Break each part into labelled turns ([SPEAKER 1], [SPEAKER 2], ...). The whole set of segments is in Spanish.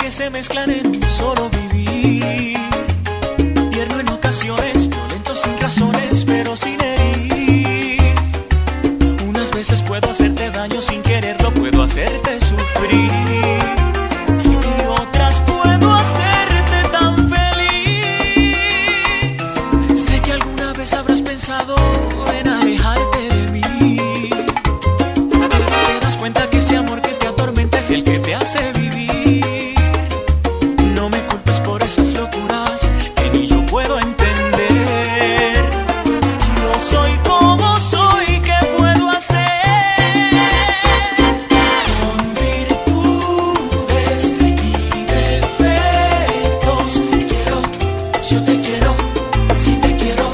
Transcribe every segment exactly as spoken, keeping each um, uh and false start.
[SPEAKER 1] que se mezclan en un solo vivir. Tierno en ocasiones, violento sin razones, pero sin herir. Unas veces puedo hacerte daño sin quererlo, puedo hacerte sufrir. Y otras puedo hacerte tan feliz. Sé que alguna vez habrás pensado en alejarte de mí, pero te das cuenta que ese amor que te atormenta es el que te hace vivir. No me culpes por esas locuras que ni yo puedo entender. Yo soy como soy, ¿qué puedo hacer? Con virtudes y defectos quiero, yo te quiero, si te quiero.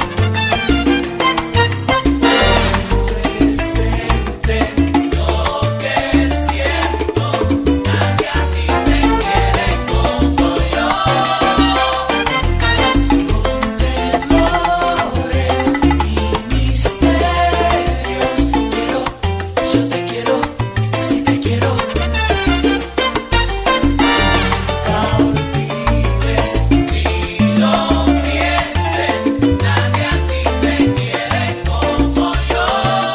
[SPEAKER 1] Presente lo que siento, nadie a ti te quiere como yo. Con temores y misterios quiero, yo te quiero, si te quiero. Nunca olvides ni lo pienses, nadie a ti te quiere como yo.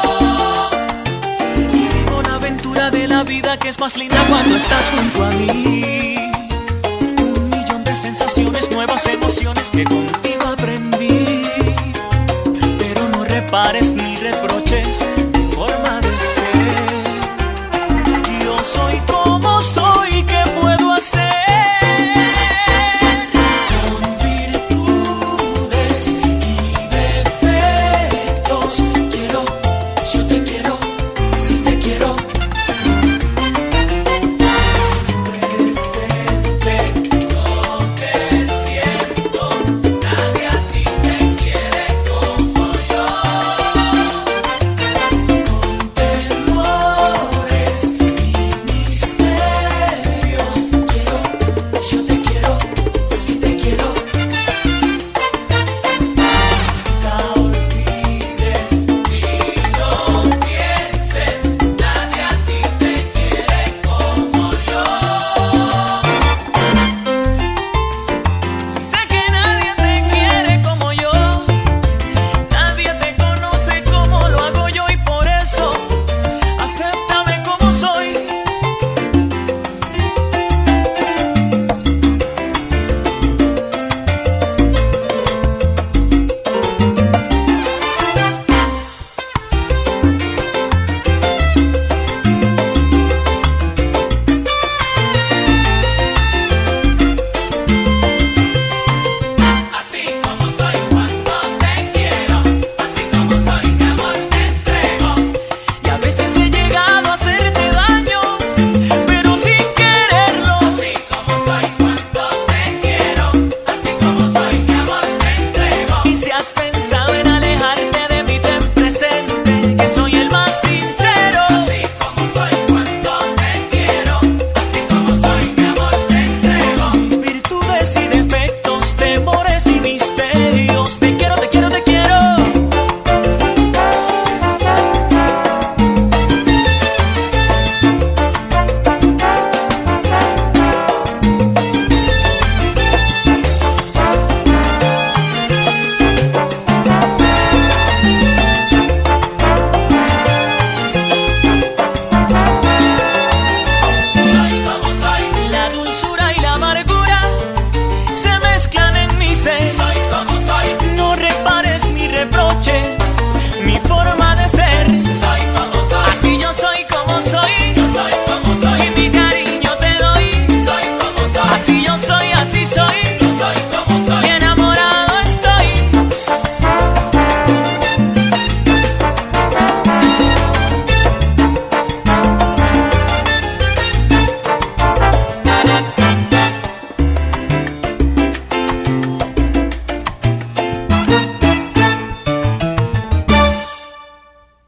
[SPEAKER 1] Y vivo una aventura de la vida que es más linda cuando estás junto a mí. Un millón de sensaciones, nuevas emociones que contigo aprendí. Pero no repares ni reproches mi forma de